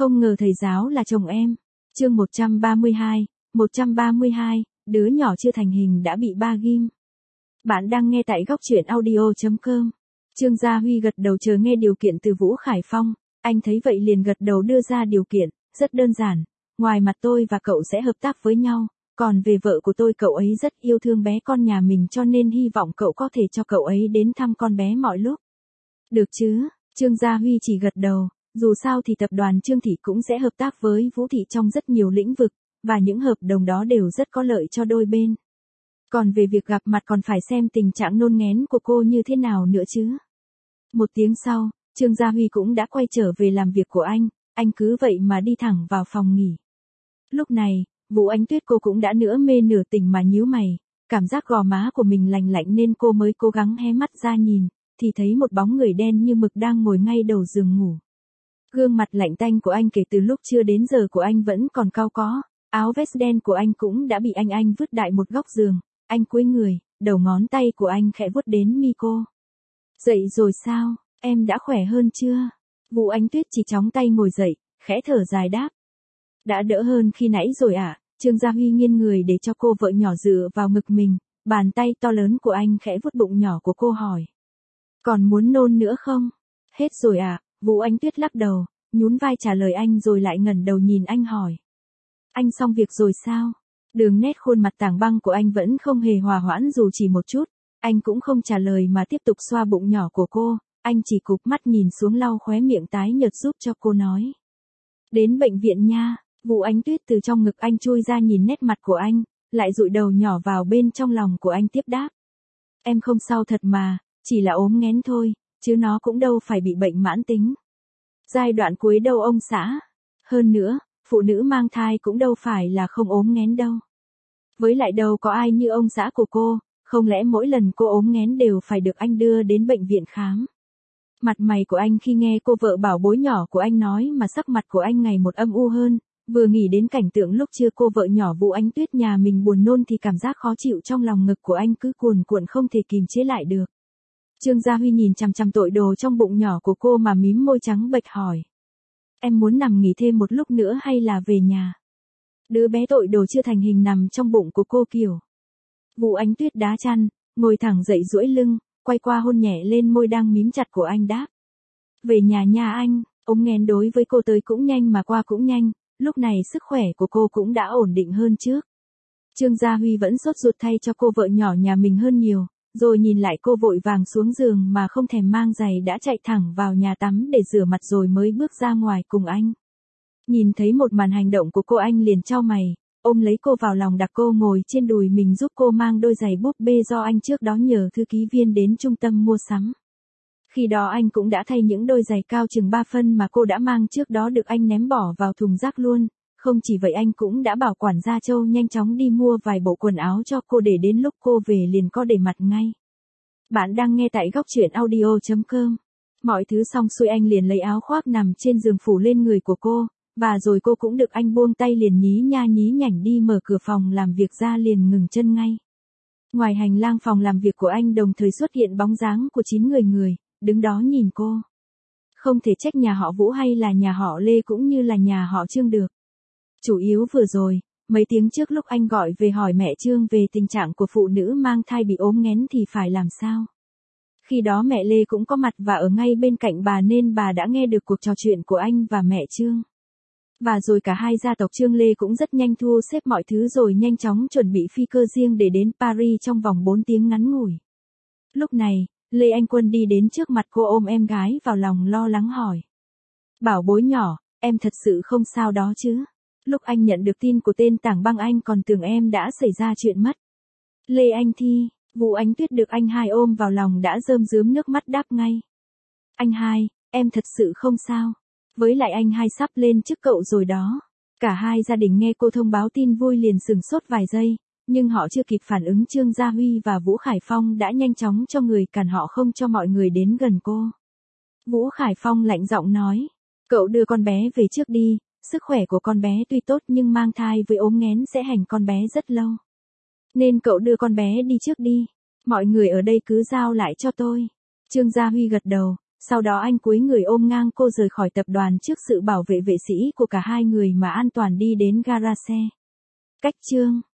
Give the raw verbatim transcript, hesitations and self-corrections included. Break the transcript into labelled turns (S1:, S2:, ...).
S1: Không ngờ thầy giáo là chồng em. Chương một trăm ba mươi hai, một trăm ba mươi hai, đứa nhỏ chưa thành hình đã bị ba ghim. Bạn đang nghe tại góc truyện audio chấm com. Trương Gia Huy gật đầu chờ nghe điều kiện từ Vũ Khải Phong, anh thấy vậy liền gật đầu đưa ra điều kiện, rất đơn giản, ngoài mặt tôi và cậu sẽ hợp tác với nhau, còn về vợ của tôi cậu ấy rất yêu thương bé con nhà mình cho nên hy vọng cậu có thể cho cậu ấy đến thăm con bé mọi lúc. Được chứ, Trương Gia Huy chỉ gật đầu, dù sao thì tập đoàn Trương Thị cũng sẽ hợp tác với Vũ Thị trong rất nhiều lĩnh vực, và những hợp đồng đó đều rất có lợi cho đôi bên. Còn về việc gặp mặt còn phải xem tình trạng nôn nghén của cô như thế nào nữa chứ. Một tiếng sau, Trương Gia Huy cũng đã quay trở về làm việc của anh, anh cứ vậy mà đi thẳng vào phòng nghỉ. Lúc này, Vũ Ánh Tuyết cô cũng đã nửa mê nửa tỉnh mà nhíu mày, cảm giác gò má của mình lành lạnh nên cô mới cố gắng hé mắt ra nhìn, thì thấy một bóng người đen như mực đang ngồi ngay đầu giường ngủ. Gương mặt lạnh tanh của anh kể từ lúc chưa đến giờ của anh vẫn còn cau có, áo vest đen của anh cũng đã bị anh anh vứt đại một góc giường, anh cúi người, đầu ngón tay của anh khẽ vuốt đến mi cô. Dậy rồi sao, em đã khỏe hơn chưa? Vũ Ánh Tuyết chỉ chóng tay ngồi dậy, khẽ thở dài đáp. Đã đỡ hơn khi nãy rồi ạ. À? Trương Gia Huy nghiêng người để cho cô vợ nhỏ dựa vào ngực mình, bàn tay to lớn của anh khẽ vuốt bụng nhỏ của cô hỏi. Còn muốn nôn nữa không? Hết rồi ạ. À? Vũ Ánh Tuyết lắc đầu, nhún vai trả lời anh rồi lại ngẩng đầu nhìn anh hỏi. Anh xong việc rồi sao? Đường nét khuôn mặt tảng băng của anh vẫn không hề hòa hoãn dù chỉ một chút, anh cũng không trả lời mà tiếp tục xoa bụng nhỏ của cô, anh chỉ cụp mắt nhìn xuống lau khóe miệng tái nhợt giúp cho cô nói. Đến bệnh viện nha. Vũ Ánh Tuyết từ trong ngực anh chui ra nhìn nét mặt của anh, lại dụi đầu nhỏ vào bên trong lòng của anh tiếp đáp. Em không sao thật mà, chỉ là ốm nghén thôi, chứ nó cũng đâu phải bị bệnh mãn tính. Giai đoạn cuối đâu ông xã. Hơn nữa, phụ nữ mang thai cũng đâu phải là không ốm nghén đâu. Với lại đâu có ai như ông xã của cô, không lẽ mỗi lần cô ốm nghén đều phải được anh đưa đến bệnh viện khám. Mặt mày của anh khi nghe cô vợ bảo bối nhỏ của anh nói mà sắc mặt của anh ngày một âm u hơn. Vừa nghĩ đến cảnh tượng lúc chưa cô vợ nhỏ Vũ Ánh Tuyết nhà mình buồn nôn thì cảm giác khó chịu trong lòng ngực của anh cứ cuồn cuộn không thể kìm chế lại được. Trương Gia Huy nhìn chằm chằm tội đồ trong bụng nhỏ của cô mà mím môi trắng bệch hỏi. Em muốn nằm nghỉ thêm một lúc nữa hay là về nhà? Đứa bé tội đồ chưa thành hình nằm trong bụng của cô kiểu. Vũ Ánh Tuyết đá chăn, ngồi thẳng dậy duỗi lưng, quay qua hôn nhẹ lên môi đang mím chặt của anh đáp. Về nhà nha anh, ốm nghén đối với cô tới cũng nhanh mà qua cũng nhanh. Lúc này sức khỏe của cô cũng đã ổn định hơn trước. Trương Gia Huy vẫn sốt ruột thay cho cô vợ nhỏ nhà mình hơn nhiều, rồi nhìn lại cô vội vàng xuống giường mà không thèm mang giày đã chạy thẳng vào nhà tắm để rửa mặt rồi mới bước ra ngoài cùng anh. Nhìn thấy một màn hành động của cô anh liền chau mày, ôm lấy cô vào lòng đặt cô ngồi trên đùi mình giúp cô mang đôi giày búp bê do anh trước đó nhờ thư ký viên đến trung tâm mua sắm. Khi đó anh cũng đã thay những đôi giày cao chừng ba phân mà cô đã mang trước đó được anh ném bỏ vào thùng rác luôn, không chỉ vậy anh cũng đã bảo quản gia Châu nhanh chóng đi mua vài bộ quần áo cho cô để đến lúc cô về liền có để mặc ngay. Bạn đang nghe tại góc truyện audio chấm com. Mọi thứ xong xuôi anh liền lấy áo khoác nằm trên giường phủ lên người của cô, và rồi cô cũng được anh buông tay liền nhí nha nhí nhảnh đi mở cửa phòng làm việc ra liền ngừng chân ngay. Ngoài hành lang phòng làm việc của anh đồng thời xuất hiện bóng dáng của chín người người. Đứng đó nhìn cô. Không thể trách nhà họ Vũ hay là nhà họ Lê cũng như là nhà họ Trương được. Chủ yếu vừa rồi, mấy tiếng trước lúc anh gọi về hỏi mẹ Trương về tình trạng của phụ nữ mang thai bị ốm nghén thì phải làm sao. Khi đó mẹ Lê cũng có mặt và ở ngay bên cạnh bà nên bà đã nghe được cuộc trò chuyện của anh và mẹ Trương. Và rồi cả hai gia tộc Trương Lê cũng rất nhanh thu xếp mọi thứ rồi nhanh chóng chuẩn bị phi cơ riêng để đến Paris trong vòng bốn tiếng ngắn ngủi. Lúc này, Lê Anh Quân đi đến trước mặt cô ôm em gái vào lòng lo lắng hỏi. Bảo bối nhỏ, em thật sự không sao đó chứ? Lúc anh nhận được tin của tên tảng băng anh còn tưởng em đã xảy ra chuyện mất. Lê Anh Thi, Vũ Ánh Tuyết được anh hai ôm vào lòng đã rơm rớm nước mắt đáp ngay. Anh hai, em thật sự không sao. Với lại anh hai sắp lên chức cậu rồi đó. Cả hai gia đình nghe cô thông báo tin vui liền sửng sốt vài giây. Nhưng họ chưa kịp phản ứng Trương Gia Huy và Vũ Khải Phong đã nhanh chóng cho người cản họ không cho mọi người đến gần cô. Vũ Khải Phong lạnh giọng nói, cậu đưa con bé về trước đi, sức khỏe của con bé tuy tốt nhưng mang thai với ốm nghén sẽ hành con bé rất lâu. Nên cậu đưa con bé đi trước đi, mọi người ở đây cứ giao lại cho tôi. Trương Gia Huy gật đầu, Sau đó anh cúi người ôm ngang cô rời khỏi tập đoàn trước sự bảo vệ vệ sĩ của cả hai người mà an toàn đi đến gara xe. Cách chương